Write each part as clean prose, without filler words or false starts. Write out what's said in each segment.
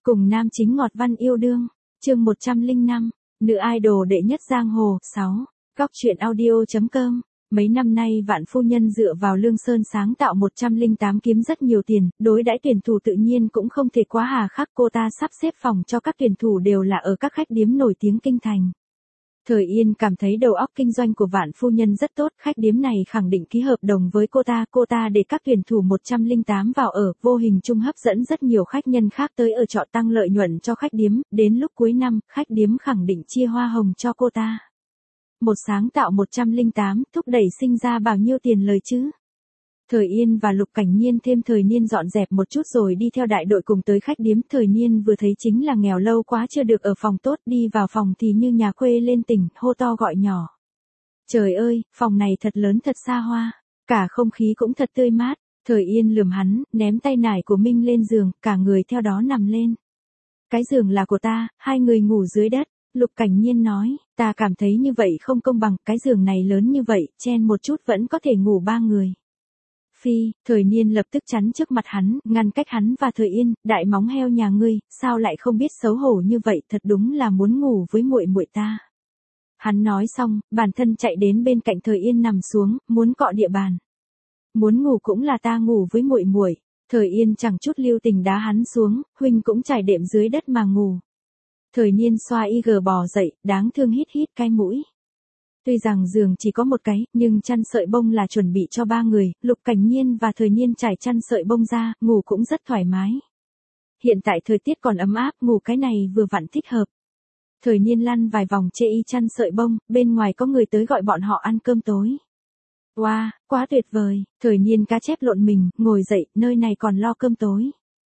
Cùng nam chính ngọt văn yêu đương. Chương 105. Nữ idol đệ nhất giang hồ. 6. Góc truyện audio.com. Mấy năm nay Vạn phu nhân dựa vào Lương Sơn sáng tạo 108 kiếm rất nhiều tiền, đối đãi tuyển thủ tự nhiên cũng không thể quá hà khắc, cô ta sắp xếp phòng cho các tuyển thủ đều là ở các khách điếm nổi tiếng kinh thành. Thời Yên cảm thấy đầu óc kinh doanh của Vạn phu nhân rất tốt, khách điếm này khẳng định ký hợp đồng với cô ta để các tuyển thủ 108 vào ở, vô hình chung hấp dẫn rất nhiều khách nhân khác tới ở trọ, tăng lợi nhuận cho khách điếm, đến lúc cuối năm, khách điếm khẳng định chia hoa hồng cho cô ta. Một sáng tạo 108, thúc đẩy sinh ra bao nhiêu tiền lời chứ? Thời Yên và Lục Cảnh Nhiên thêm Thời Niên dọn dẹp một chút rồi đi theo đại đội cùng tới khách điếm. Thời Niên vừa thấy chính là nghèo lâu quá chưa được ở phòng tốt, đi vào phòng thì như nhà quê lên tỉnh, hô to gọi nhỏ. Trời ơi, phòng này thật lớn thật xa hoa, cả không khí cũng thật tươi mát. Thời Yên lườm hắn, ném tay nải của Minh lên giường, cả người theo đó nằm lên. Cái giường là của ta, hai người ngủ dưới đất. Lục Cảnh Nhiên nói, ta cảm thấy như vậy không công bằng, cái giường này lớn như vậy, chen một chút vẫn có thể ngủ ba người. Phi, Thời Niên lập tức chắn trước mặt hắn, ngăn cách hắn và Thời Yên, đại móng heo nhà ngươi, sao lại không biết xấu hổ như vậy, thật đúng là muốn ngủ với muội muội ta. Hắn nói xong, bản thân chạy đến bên cạnh Thời Yên nằm xuống, muốn cọ địa bàn. Muốn ngủ cũng là ta ngủ với muội muội. Thời Yên chẳng chút lưu tình đá hắn xuống, huynh cũng trải đệm dưới đất mà ngủ. Thời Niên xoa y bò dậy, đáng thương hít hít cái mũi. Tuy rằng giường chỉ có một cái, nhưng chăn sợi bông là chuẩn bị cho ba người, Lục Cảnh Nhiên và Thời Niên trải chăn sợi bông ra, ngủ cũng rất thoải mái. Hiện tại thời tiết còn ấm áp, ngủ cái này vừa vặn thích hợp. Thời Niên lăn vài vòng chê y chăn sợi bông, bên ngoài có người tới gọi bọn họ ăn cơm tối. Wow, quá tuyệt vời, Thời Niên cá chép lộn mình, ngồi dậy, nơi này còn lo cơm tối.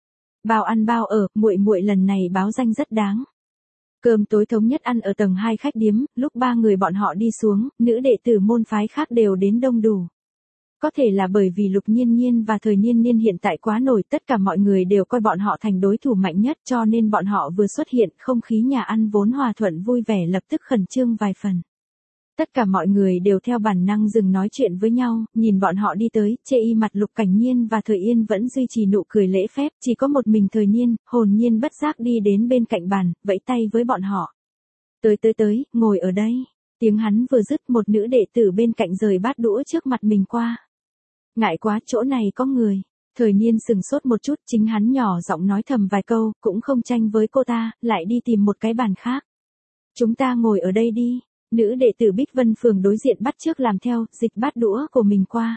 Bao ăn bao ở, muội muội lần này báo danh rất đáng. Cơm tối thống nhất ăn ở tầng 2 khách điếm, lúc ba người bọn họ đi xuống, nữ đệ tử môn phái khác đều đến đông đủ. Có thể là bởi vì Lục Nhiên Nhiên và Thời Niên Niên hiện tại quá nổi, tất cả mọi người đều coi bọn họ thành đối thủ mạnh nhất, cho nên bọn họ vừa xuất hiện, không khí nhà ăn vốn hòa thuận vui vẻ lập tức khẩn trương vài phần. Tất cả mọi người đều theo bản năng dừng nói chuyện với nhau, nhìn bọn họ đi tới, chê y mặt Lục Cảnh Nhiên và Thời Yên vẫn duy trì nụ cười lễ phép, chỉ có một mình Thời Niên, hồn nhiên bất giác đi đến bên cạnh bàn, vẫy tay với bọn họ. Tới, ngồi ở đây. Tiếng hắn vừa dứt, một nữ đệ tử bên cạnh rời bát đũa trước mặt mình qua. Ngại quá, chỗ này có người. Thời Niên sừng sốt một chút, chính hắn nhỏ giọng nói thầm vài câu, cũng không tranh với cô ta, lại đi tìm một cái bàn khác. Chúng ta ngồi ở đây đi. Nữ đệ tử Bích Vân Phường đối diện bắt chước làm theo, dịch bát đũa của mình qua.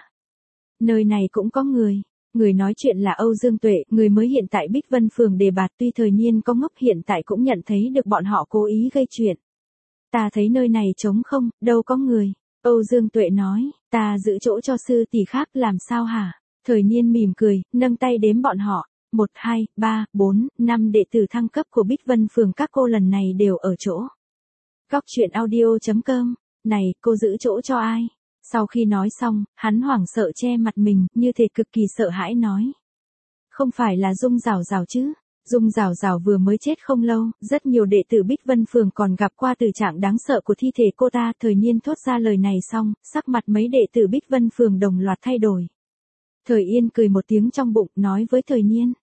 Nơi này cũng có người. Người nói chuyện là Âu Dương Tuệ, người mới hiện tại Bích Vân Phường đề bạt, tuy Thời Niên có ngốc hiện tại cũng nhận thấy được bọn họ cố ý gây chuyện. Ta thấy nơi này trống không, đâu có người. Âu Dương Tuệ nói, ta giữ chỗ cho sư tỷ khác làm sao hả? Thời Niên mỉm cười, nâng tay đếm bọn họ. 1, 2, 3, 4, 5 đệ tử thăng cấp của Bích Vân Phường các cô lần này đều ở chỗ. Góc truyện audio.com. Này, cô giữ chỗ cho ai? Sau khi nói xong, hắn hoảng sợ che mặt mình, như thể cực kỳ sợ hãi nói. Không phải là Dung Rào Rào chứ? Dung Rào Rào vừa mới chết không lâu, rất nhiều đệ tử Bích Vân Phường còn gặp qua tình trạng đáng sợ của thi thể cô ta. Thời Niên thốt ra lời này xong, sắc mặt mấy đệ tử Bích Vân Phường đồng loạt thay đổi. Thời Yên cười một tiếng trong bụng, nói với Thời Niên.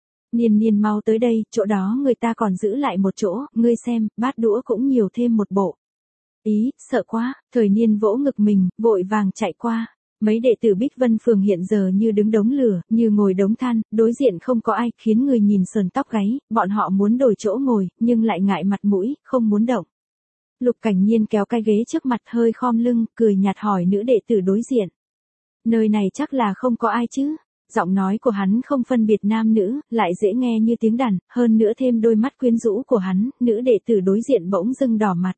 Niên mau tới đây, chỗ đó người ta còn giữ lại một chỗ, ngươi xem, bát đũa cũng nhiều thêm một bộ. Ý, sợ quá, Thời Niên vỗ ngực mình, vội vàng chạy qua. Mấy đệ tử Bích Vân Phường hiện giờ như đứng đống lửa, như ngồi đống than, đối diện không có ai, khiến người nhìn sờn tóc gáy, bọn họ muốn đổi chỗ ngồi, nhưng lại ngại mặt mũi, không muốn động. Lục Cảnh Nhiên kéo cái ghế trước mặt hơi khom lưng, cười nhạt hỏi nữ đệ tử đối diện. Nơi này chắc là không có ai chứ? Giọng nói của hắn không phân biệt nam nữ, lại dễ nghe như tiếng đàn, hơn nữa thêm đôi mắt quyến rũ của hắn, nữ đệ tử đối diện bỗng dưng đỏ mặt.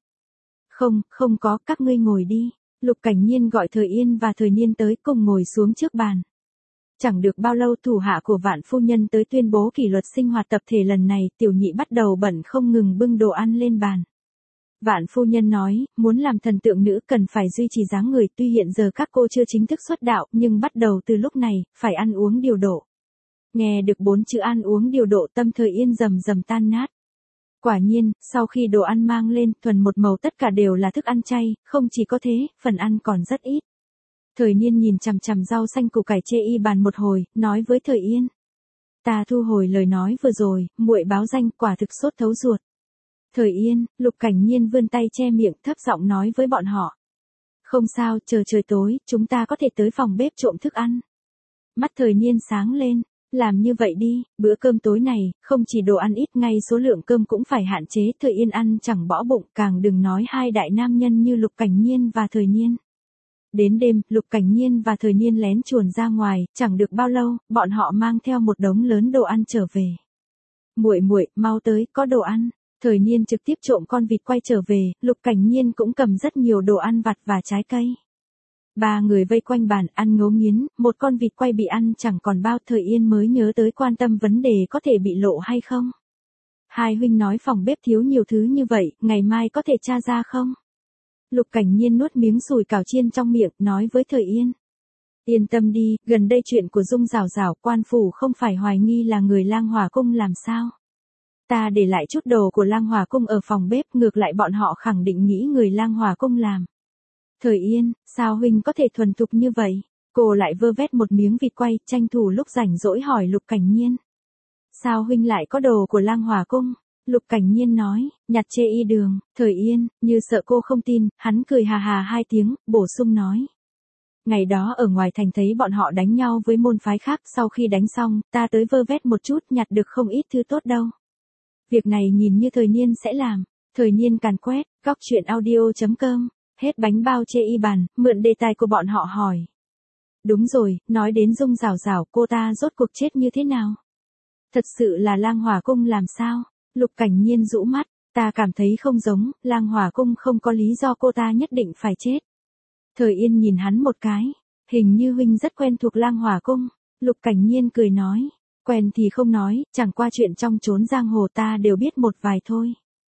Không có, các ngươi ngồi đi. Lục Cảnh Nhiên gọi Thời Yên và Thời Niên tới cùng ngồi xuống trước bàn. Chẳng được bao lâu thủ hạ của Vạn phu nhân tới tuyên bố kỷ luật sinh hoạt tập thể lần này, tiểu nhị bắt đầu bận không ngừng bưng đồ ăn lên bàn. Vạn phu nhân nói, muốn làm thần tượng nữ cần phải duy trì dáng người, tuy hiện giờ các cô chưa chính thức xuất đạo, nhưng bắt đầu từ lúc này, phải ăn uống điều độ. Nghe được 4 chữ ăn uống điều độ, tâm Thời Yên rầm rầm tan nát. Quả nhiên, sau khi đồ ăn mang lên, thuần một màu tất cả đều là thức ăn chay, không chỉ có thế, phần ăn còn rất ít. Thời Niên nhìn chằm chằm rau xanh củ cải chê y bàn một hồi, nói với Thời Yên. Ta thu hồi lời nói vừa rồi, muội báo danh quả thực sốt thấu ruột. Thời Yên, Lục Cảnh Nhiên vươn tay che miệng thấp giọng nói với bọn họ. Không sao, chờ trời tối, chúng ta có thể tới phòng bếp trộm thức ăn. Mắt Thời Niên sáng lên, làm như vậy đi, bữa cơm tối này, không chỉ đồ ăn ít ngay số lượng cơm cũng phải hạn chế. Thời Yên ăn chẳng bỏ bụng, càng đừng nói hai đại nam nhân như Lục Cảnh Nhiên và Thời Niên. Đến đêm, Lục Cảnh Nhiên và Thời Niên lén chuồn ra ngoài, chẳng được bao lâu, bọn họ mang theo một đống lớn đồ ăn trở về. Muội muội, mau tới, có đồ ăn. Thời Niên trực tiếp trộm con vịt quay trở về, Lục Cảnh Nhiên cũng cầm rất nhiều đồ ăn vặt và trái cây. Ba người vây quanh bàn ăn ngấu nghiến, một con vịt quay bị ăn chẳng còn bao. Thời Yên mới nhớ tới quan tâm vấn đề có thể bị lộ hay không. Hai huynh nói phòng bếp thiếu nhiều thứ như vậy, ngày mai có thể tra ra không? Lục Cảnh Nhiên nuốt miếng sùi cảo chiên trong miệng, nói với Thời Yên. Yên tâm đi, gần đây chuyện của Dung Rào Rào, quan phủ không phải hoài nghi là người Lang Hỏa Cung làm sao? Ta để lại chút đồ của Lang Hỏa Cung ở phòng bếp, ngược lại bọn họ khẳng định nghĩ người Lang Hỏa Cung làm. Thời Yên, sao huynh có thể thuần thục như vậy? Cô lại vơ vét một miếng vịt quay, tranh thủ lúc rảnh rỗi hỏi Lục Cảnh Nhiên. Sao huynh lại có đồ của Lang Hỏa Cung? Lục Cảnh Nhiên nói, nhặt chê y đường. Thời Yên, như sợ cô không tin, hắn cười hà hà hai tiếng, bổ sung nói. Ngày đó ở ngoài thành thấy bọn họ đánh nhau với môn phái khác, sau khi đánh xong, ta tới vơ vét một chút, nhặt được không ít thứ tốt đâu. Việc này nhìn như Thời Niên sẽ làm. Thời Niên càn quét, góc truyện audio.com. Hết bánh bao chê y bàn, mượn đề tài của bọn họ hỏi. Đúng rồi, nói đến Dung Rào Rào, cô ta rốt cuộc chết như thế nào? Thật sự là Lang Hỏa Cung làm sao? Lục Cảnh Nhiên rũ mắt, ta cảm thấy không giống, Lang Hỏa Cung không có lý do cô ta nhất định phải chết. Thời Yên nhìn hắn một cái, hình như huynh rất quen thuộc Lang Hỏa Cung. Lục Cảnh Nhiên cười nói, quen thì không nói, chẳng qua chuyện trong chốn giang hồ ta đều biết một vài thôi.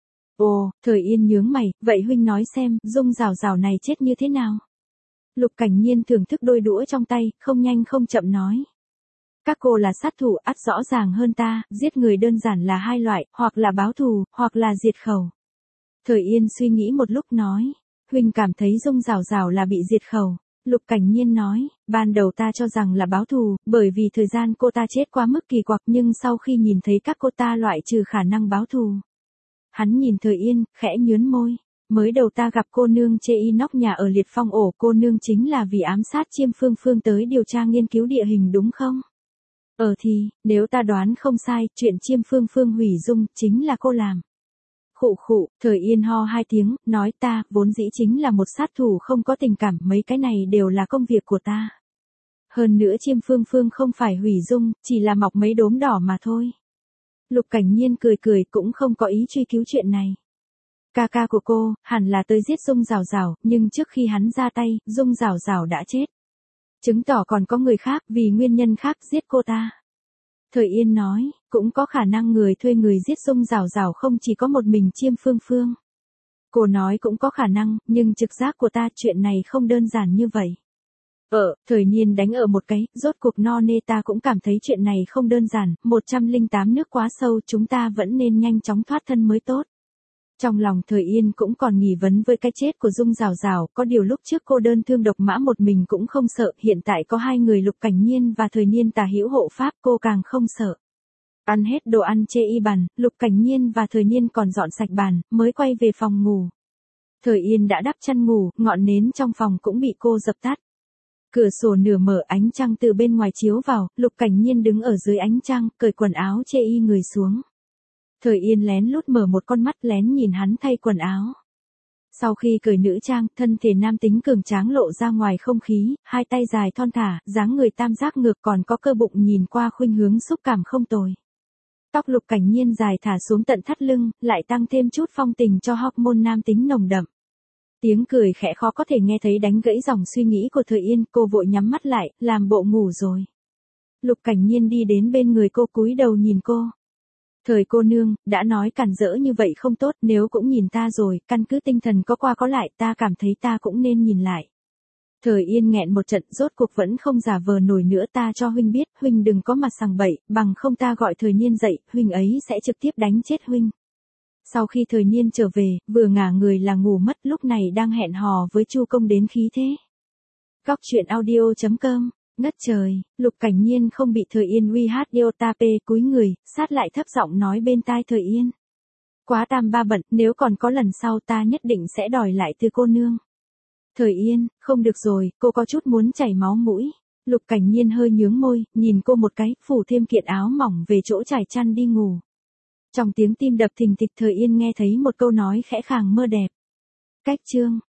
Ồ, Thời Yên nhướng mày, vậy huynh nói xem, Dung Rào Rào này chết như thế nào? Lục Cảnh Nhiên thưởng thức đôi đũa trong tay, không nhanh không chậm nói. Các cô là sát thủ, ắt rõ ràng hơn ta, giết người đơn giản là hai loại, hoặc là báo thù, hoặc là diệt khẩu. Thời Yên suy nghĩ một lúc nói, huynh cảm thấy Dung Rào Rào là bị diệt khẩu. Lục Cảnh Nhiên nói, ban đầu ta cho rằng là báo thù, bởi vì thời gian cô ta chết quá mức kỳ quặc, nhưng sau khi nhìn thấy các cô ta loại trừ khả năng báo thù. Hắn nhìn Thời Yên, khẽ nhướn môi. Mới đầu ta gặp cô nương chê y nóc nhà ở Liệt Phong ổ, cô nương chính là vì ám sát Chiêm Phương Phương tới điều tra nghiên cứu địa hình đúng không? Thì, nếu ta đoán không sai, chuyện Chiêm Phương Phương hủy dung, chính là cô làm. Khụ khụ, Thời Yên ho hai tiếng, nói ta, vốn dĩ chính là một sát thủ không có tình cảm, mấy cái này đều là công việc của ta. Hơn nữa Chiêm Phương Phương không phải hủy dung, chỉ là mọc mấy đốm đỏ mà thôi. Lục Cảnh Nhiên cười cười cũng không có ý truy cứu chuyện này. Ca ca của cô, hẳn là tới giết Dung Rào Rào, nhưng trước khi hắn ra tay, Dung Rào Rào đã chết. Chứng tỏ còn có người khác, vì nguyên nhân khác giết cô ta. Thời Yên nói, cũng có khả năng người thuê người giết Dung Rào Rào không chỉ có một mình Chiêm Phương Phương. Cô nói cũng có khả năng, nhưng trực giác của ta chuyện này không đơn giản như vậy. Thời Niên đánh ở một cái, rốt cuộc no nê ta cũng cảm thấy chuyện này không đơn giản, 108 nước quá sâu, chúng ta vẫn nên nhanh chóng thoát thân mới tốt. Trong lòng Thời Yên cũng còn nghi vấn với cái chết của Dung Rào Rào, có điều lúc trước cô đơn thương độc mã một mình cũng không sợ, hiện tại có hai người Lục Cảnh Nhiên và Thời Niên tả hữu hộ pháp, cô càng không sợ. Ăn hết đồ ăn chê y bàn, Lục Cảnh Nhiên và Thời Niên còn dọn sạch bàn, mới quay về phòng ngủ. Thời Yên đã đắp chăn ngủ, ngọn nến trong phòng cũng bị cô dập tắt. Cửa sổ nửa mở, ánh trăng từ bên ngoài chiếu vào, Lục Cảnh Nhiên đứng ở dưới ánh trăng, cởi quần áo chê y người xuống. Thời Yên lén lút mở một con mắt lén nhìn hắn thay quần áo. Sau khi cởi nữ trang, thân thể nam tính cường tráng lộ ra ngoài không khí, hai tay dài thon thả, dáng người tam giác ngược còn có cơ bụng nhìn qua khuynh hướng xúc cảm không tồi. Tóc Lục Cảnh Nhiên dài thả xuống tận thắt lưng, lại tăng thêm chút phong tình cho hormone nam tính nồng đậm. Tiếng cười khẽ khó có thể nghe thấy đánh gãy dòng suy nghĩ của Thời Yên, cô vội nhắm mắt lại, làm bộ ngủ rồi. Lục Cảnh Nhiên đi đến bên người cô cúi đầu nhìn cô. Thời cô nương, đã nói cản rỡ như vậy không tốt, nếu cũng nhìn ta rồi, căn cứ tinh thần có qua có lại, ta cảm thấy ta cũng nên nhìn lại. Thời Yên nghẹn một trận, rốt cuộc vẫn không giả vờ nổi nữa, ta cho huynh biết, huynh đừng có mặt sằng bậy, bằng không ta gọi Thời Niên dậy, huynh ấy sẽ trực tiếp đánh chết huynh. Sau khi Thời Niên trở về, vừa ngả người là ngủ mất, lúc này đang hẹn hò với Chu Công đến khí thế. Góc truyện audio.com Ngất trời, Lục Cảnh Nhiên không bị Thời Yên uy hát iota p cúi người, sát lại thấp giọng nói bên tai Thời Yên. Quá tam ba bận, nếu còn có lần sau ta nhất định sẽ đòi lại từ cô nương. Thời Yên, không được rồi, cô có chút muốn chảy máu mũi. Lục Cảnh Nhiên hơi nhướng môi, nhìn cô một cái, phủ thêm kiện áo mỏng về chỗ trải chăn đi ngủ. Trong tiếng tim đập thình thịch Thời Yên nghe thấy một câu nói khẽ khàng mơ đẹp. Cách chương.